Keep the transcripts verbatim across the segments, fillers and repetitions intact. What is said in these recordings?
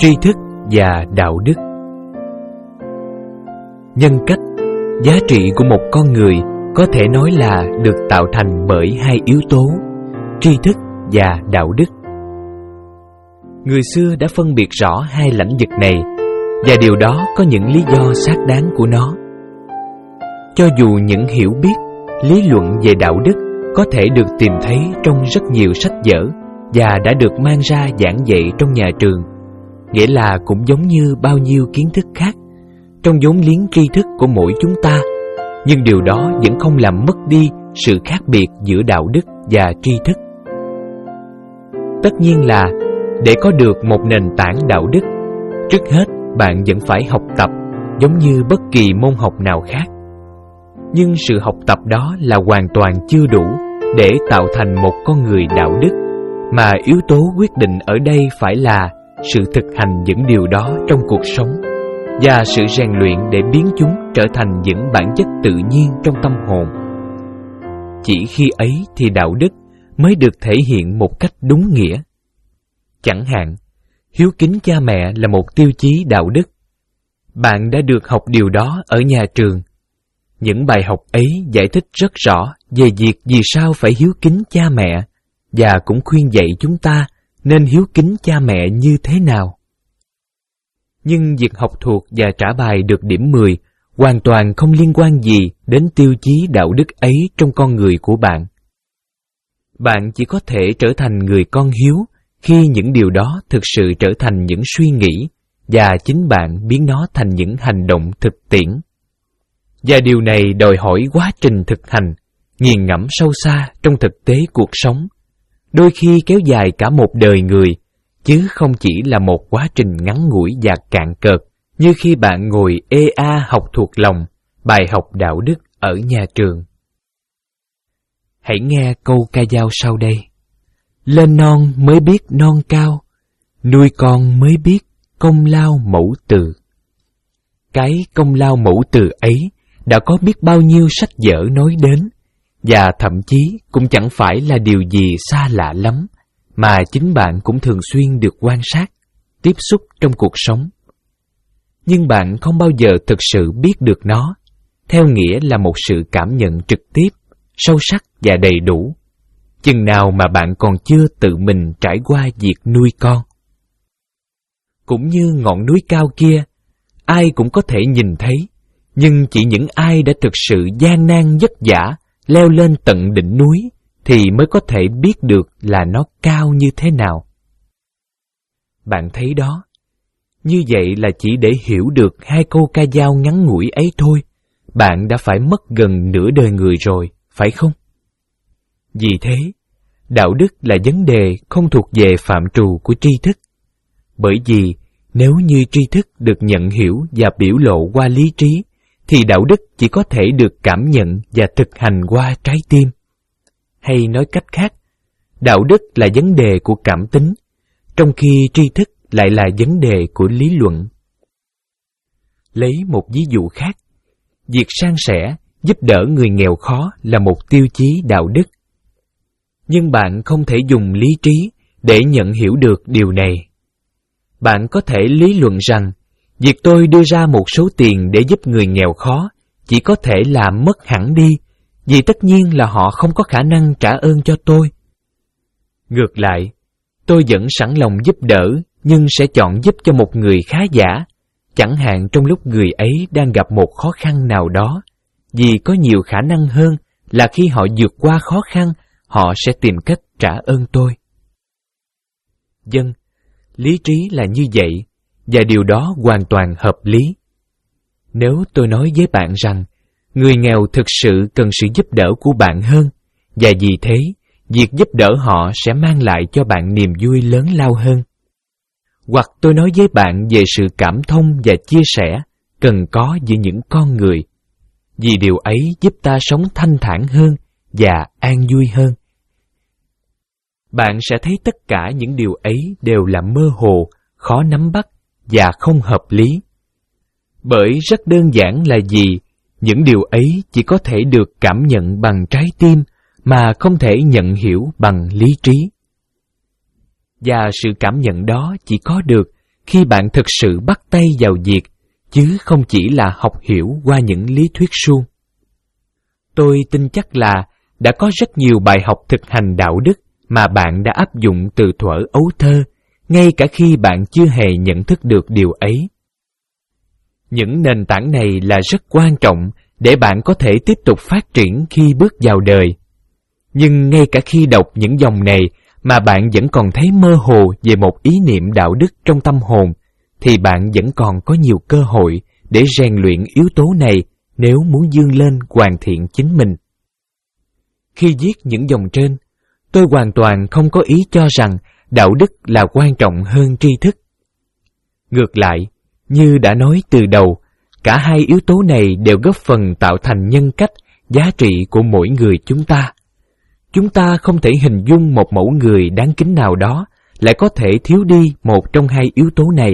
tri thức và đạo đức. Nhân cách, giá trị của một con người có thể nói là được tạo thành bởi hai yếu tố, tri thức và đạo đức. Người xưa đã phân biệt rõ hai lãnh vực này, và điều đó có những lý do xác đáng của nó. Cho dù những hiểu biết, lý luận về đạo đức có thể được tìm thấy trong rất nhiều sách vở và đã được mang ra giảng dạy trong nhà trường, nghĩa là cũng giống như bao nhiêu kiến thức khác trong vốn liếng tri thức của mỗi chúng ta, nhưng điều đó vẫn không làm mất đi sự khác biệt giữa đạo đức và tri thức. Tất nhiên là để có được một nền tảng đạo đức, trước hết bạn vẫn phải học tập giống như bất kỳ môn học nào khác. Nhưng sự học tập đó là hoàn toàn chưa đủ để tạo thành một con người đạo đức, mà yếu tố quyết định ở đây phải là sự thực hành những điều đó trong cuộc sống và sự rèn luyện để biến chúng trở thành những bản chất tự nhiên trong tâm hồn. Chỉ khi ấy thì đạo đức mới được thể hiện một cách đúng nghĩa. Chẳng hạn, hiếu kính cha mẹ là một tiêu chí đạo đức. Bạn đã được học điều đó ở nhà trường. Những bài học ấy giải thích rất rõ về việc vì sao phải hiếu kính cha mẹ, và cũng khuyên dạy chúng ta nên hiếu kính cha mẹ như thế nào. Nhưng việc học thuộc và trả bài được điểm mười hoàn toàn không liên quan gì đến tiêu chí đạo đức ấy trong con người của bạn. Bạn chỉ có thể trở thành người con hiếu khi những điều đó thực sự trở thành những suy nghĩ và chính bạn biến nó thành những hành động thực tiễn. Và điều này đòi hỏi quá trình thực hành, nghiền ngẫm sâu xa trong thực tế cuộc sống, đôi khi kéo dài cả một đời người, chứ không chỉ là một quá trình ngắn ngủi và cạn cợt như khi bạn ngồi ê a học thuộc lòng bài học đạo đức ở nhà trường. Hãy nghe câu ca dao sau đây. Lên non mới biết non cao, nuôi con mới biết công lao mẫu từ. Cái công lao mẫu từ ấy đã có biết bao nhiêu sách vở nói đến, và thậm chí cũng chẳng phải là điều gì xa lạ lắm, mà chính bạn cũng thường xuyên được quan sát, tiếp xúc trong cuộc sống. Nhưng bạn không bao giờ thực sự biết được nó, theo nghĩa là một sự cảm nhận trực tiếp, sâu sắc và đầy đủ, chừng nào mà bạn còn chưa tự mình trải qua việc nuôi con. Cũng như ngọn núi cao kia, ai cũng có thể nhìn thấy, nhưng chỉ những ai đã thực sự gian nan vất vả leo lên tận đỉnh núi thì mới có thể biết được là nó cao như thế nào. Bạn thấy đó, như vậy là chỉ để hiểu được hai câu ca dao ngắn ngủi ấy thôi, bạn đã phải mất gần nửa đời người rồi, phải không? Vì thế, đạo đức là vấn đề không thuộc về phạm trù của tri thức. Bởi vì nếu như tri thức được nhận hiểu và biểu lộ qua lý trí, thì đạo đức chỉ có thể được cảm nhận và thực hành qua trái tim. Hay nói cách khác, đạo đức là vấn đề của cảm tính, trong khi tri thức lại là vấn đề của lý luận. Lấy một ví dụ khác, việc san sẻ, giúp đỡ người nghèo khó là một tiêu chí đạo đức. Nhưng bạn không thể dùng lý trí để nhận hiểu được điều này. Bạn có thể lý luận rằng, việc tôi đưa ra một số tiền để giúp người nghèo khó chỉ có thể làm mất hẳn đi, vì tất nhiên là họ không có khả năng trả ơn cho tôi. Ngược lại, tôi vẫn sẵn lòng giúp đỡ, nhưng sẽ chọn giúp cho một người khá giả, chẳng hạn trong lúc người ấy đang gặp một khó khăn nào đó, vì có nhiều khả năng hơn là khi họ vượt qua khó khăn, họ sẽ tìm cách trả ơn tôi. Vâng, lý trí là như vậy, và điều đó hoàn toàn hợp lý. Nếu tôi nói với bạn rằng, người nghèo thực sự cần sự giúp đỡ của bạn hơn, và vì thế, việc giúp đỡ họ sẽ mang lại cho bạn niềm vui lớn lao hơn. Hoặc tôi nói với bạn về sự cảm thông và chia sẻ cần có giữa những con người, vì điều ấy giúp ta sống thanh thản hơn và an vui hơn. Bạn sẽ thấy tất cả những điều ấy đều là mơ hồ, khó nắm bắt và không hợp lý. Bởi rất đơn giản là gì, những điều ấy chỉ có thể được cảm nhận bằng trái tim mà không thể nhận hiểu bằng lý trí. Và sự cảm nhận đó chỉ có được khi bạn thực sự bắt tay vào việc, chứ không chỉ là học hiểu qua những lý thuyết suông. Tôi tin chắc là đã có rất nhiều bài học thực hành đạo đức mà bạn đã áp dụng từ thuở ấu thơ, ngay cả khi bạn chưa hề nhận thức được điều ấy. Những nền tảng này là rất quan trọng để bạn có thể tiếp tục phát triển khi bước vào đời. Nhưng ngay cả khi đọc những dòng này mà bạn vẫn còn thấy mơ hồ về một ý niệm đạo đức trong tâm hồn, thì bạn vẫn còn có nhiều cơ hội để rèn luyện yếu tố này nếu muốn vươn lên hoàn thiện chính mình. Khi viết những dòng trên, tôi hoàn toàn không có ý cho rằng đạo đức là quan trọng hơn tri thức. Ngược lại, như đã nói từ đầu, cả hai yếu tố này đều góp phần tạo thành nhân cách, giá trị của mỗi người chúng ta. Chúng ta không thể hình dung một mẫu người đáng kính nào đó lại có thể thiếu đi một trong hai yếu tố này.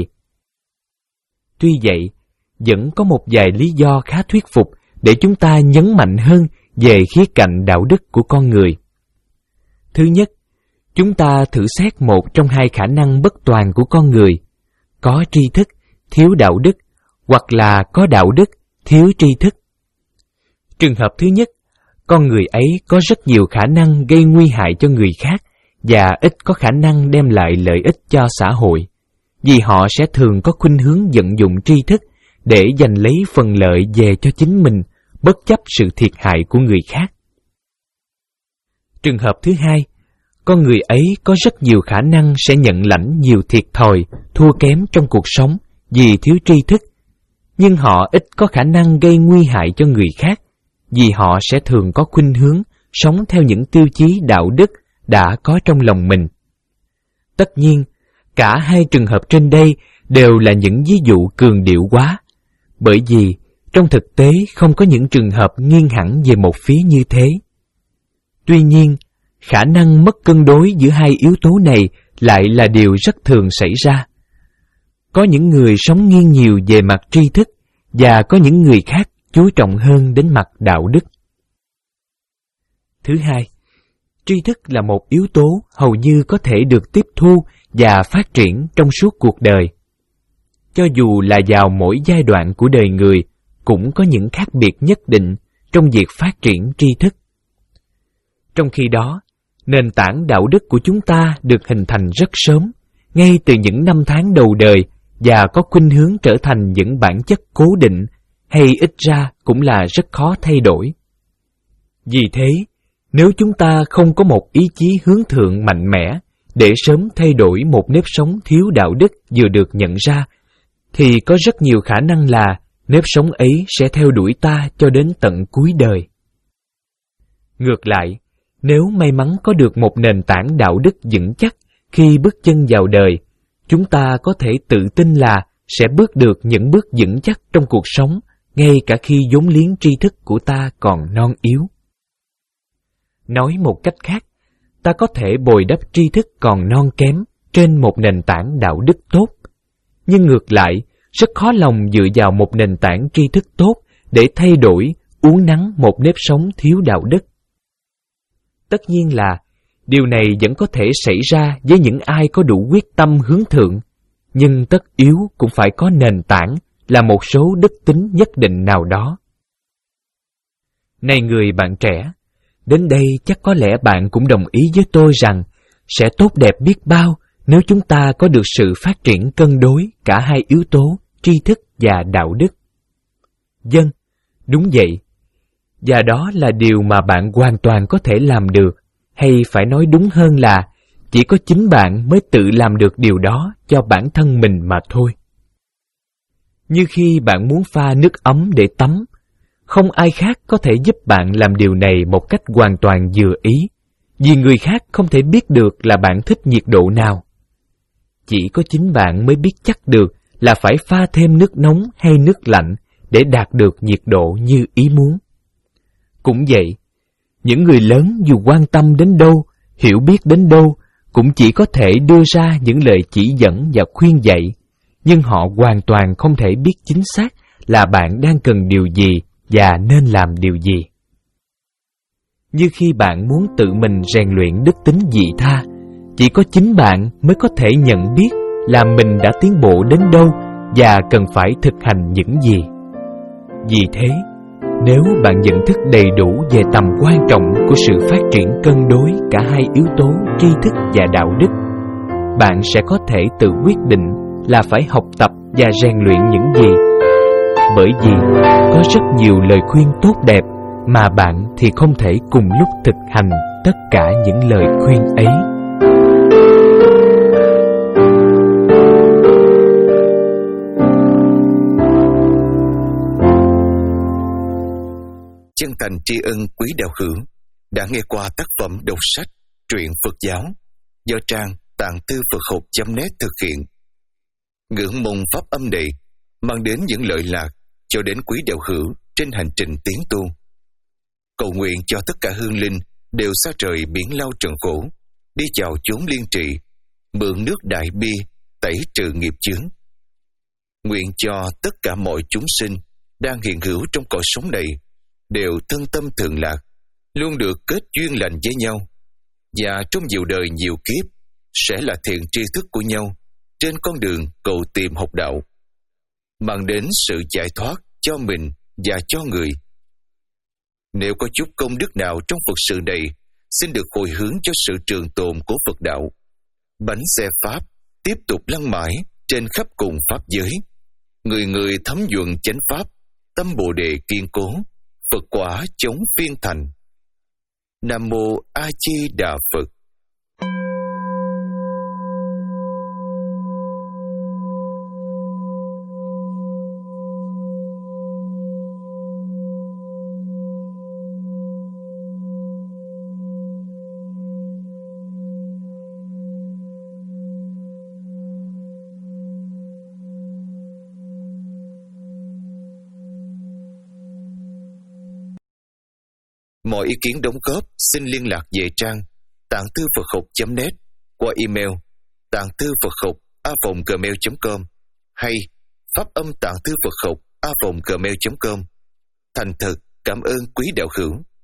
Tuy vậy, vẫn có một vài lý do khá thuyết phục để chúng ta nhấn mạnh hơn về khía cạnh đạo đức của con người. Thứ nhất, chúng ta thử xét một trong hai khả năng bất toàn của con người: có tri thức, thiếu đạo đức, hoặc là có đạo đức, thiếu tri thức. Trường hợp thứ nhất, con người ấy có rất nhiều khả năng gây nguy hại cho người khác và ít có khả năng đem lại lợi ích cho xã hội, vì họ sẽ thường có khuynh hướng vận dụng tri thức để giành lấy phần lợi về cho chính mình, bất chấp sự thiệt hại của người khác. Trường hợp thứ hai, con người ấy có rất nhiều khả năng sẽ nhận lãnh nhiều thiệt thòi, thua kém trong cuộc sống vì thiếu tri thức, nhưng họ ít có khả năng gây nguy hại cho người khác, vì họ sẽ thường có khuynh hướng sống theo những tiêu chí đạo đức đã có trong lòng mình. Tất nhiên, cả hai trường hợp trên đây đều là những ví dụ cường điệu quá, bởi vì trong thực tế không có những trường hợp nghiêng hẳn về một phía như thế. Tuy nhiên, khả năng mất cân đối giữa hai yếu tố này lại là điều rất thường xảy ra. Có những người sống nghiêng nhiều về mặt tri thức, và có những người khác chú trọng hơn đến mặt đạo đức. Thứ hai, tri thức là một yếu tố hầu như có thể được tiếp thu và phát triển trong suốt cuộc đời. Cho dù là vào mỗi giai đoạn của đời người, cũng có những khác biệt nhất định trong việc phát triển tri thức. Trong khi đó, nền tảng đạo đức của chúng ta được hình thành rất sớm, ngay từ những năm tháng đầu đời, và có khuynh hướng trở thành những bản chất cố định, hay ít ra cũng là rất khó thay đổi. Vì thế, nếu chúng ta không có một ý chí hướng thượng mạnh mẽ để sớm thay đổi một nếp sống thiếu đạo đức vừa được nhận ra, thì có rất nhiều khả năng là nếp sống ấy sẽ theo đuổi ta cho đến tận cuối đời. Ngược lại, nếu may mắn có được một nền tảng đạo đức vững chắc khi bước chân vào đời, chúng ta có thể tự tin là sẽ bước được những bước vững chắc trong cuộc sống, ngay cả khi vốn liếng tri thức của ta còn non yếu. Nói một cách khác, ta có thể bồi đắp tri thức còn non kém trên một nền tảng đạo đức tốt, nhưng ngược lại, rất khó lòng dựa vào một nền tảng tri thức tốt để thay đổi, uốn nắn một nếp sống thiếu đạo đức. Tất nhiên là điều này vẫn có thể xảy ra với những ai có đủ quyết tâm hướng thượng, nhưng tất yếu cũng phải có nền tảng là một số đức tính nhất định nào đó. Này người bạn trẻ, đến đây chắc có lẽ bạn cũng đồng ý với tôi rằng sẽ tốt đẹp biết bao nếu chúng ta có được sự phát triển cân đối cả hai yếu tố tri thức và đạo đức. Vâng, đúng vậy. Và đó là điều mà bạn hoàn toàn có thể làm được, hay phải nói đúng hơn là chỉ có chính bạn mới tự làm được điều đó cho bản thân mình mà thôi. Như khi bạn muốn pha nước ấm để tắm, không ai khác có thể giúp bạn làm điều này một cách hoàn toàn vừa ý, vì người khác không thể biết được là bạn thích nhiệt độ nào. Chỉ có chính bạn mới biết chắc được là phải pha thêm nước nóng hay nước lạnh để đạt được nhiệt độ như ý muốn. Cũng vậy, những người lớn dù quan tâm đến đâu, hiểu biết đến đâu, cũng chỉ có thể đưa ra những lời chỉ dẫn và khuyên dạy, nhưng họ hoàn toàn không thể biết chính xác là bạn đang cần điều gì và nên làm điều gì. Như khi bạn muốn tự mình rèn luyện đức tính vị tha, chỉ có chính bạn mới có thể nhận biết là mình đã tiến bộ đến đâu và cần phải thực hành những gì. Vì thế, nếu bạn nhận thức đầy đủ về tầm quan trọng của sự phát triển cân đối cả hai yếu tố tri thức và đạo đức, bạn sẽ có thể tự quyết định là phải học tập và rèn luyện những gì. Bởi vì có rất nhiều lời khuyên tốt đẹp mà bạn thì không thể cùng lúc thực hành tất cả những lời khuyên ấy. Chân thành tri ân quý đạo hữu đã nghe qua tác phẩm đọc sách Truyện Phật giáo do trang tạng thư Phật học chấm net thực hiện. Ngưỡng mong pháp âm này mang đến những lợi lạc cho đến quý đạo hữu trên hành trình tiến tu. Cầu nguyện cho tất cả hương linh đều xa trời biển lao trần khổ, đi vào chốn liên trì, mượn nước đại bi tẩy trừ nghiệp chướng. Nguyện cho tất cả mọi chúng sinh đang hiện hữu trong cõi sống này đều thân tâm thượng lạc, luôn được kết duyên lành với nhau, và trong nhiều đời nhiều kiếp sẽ là thiện tri thức của nhau trên con đường cầu tìm học đạo, mang đến sự giải thoát cho mình và cho người. Nếu có chút công đức nào trong Phật sự này, xin được hồi hướng cho sự trường tồn của Phật đạo. Bánh xe Pháp tiếp tục lăn mãi trên khắp cùng Pháp giới. Người người thấm nhuận chánh Pháp, tâm Bồ Đề kiên cố, Phật quả chống phiên thành. Nam Mô A Di Đà Phật. Mọi ý kiến đóng góp xin liên lạc về trang tạng thư Phật học chấm net qua email tạng thư Phật học a vòng gmail chấm com hay pháp âm tạng thư Phật học a vòng gmail chấm com. Thành thật cảm ơn quý đạo hữu.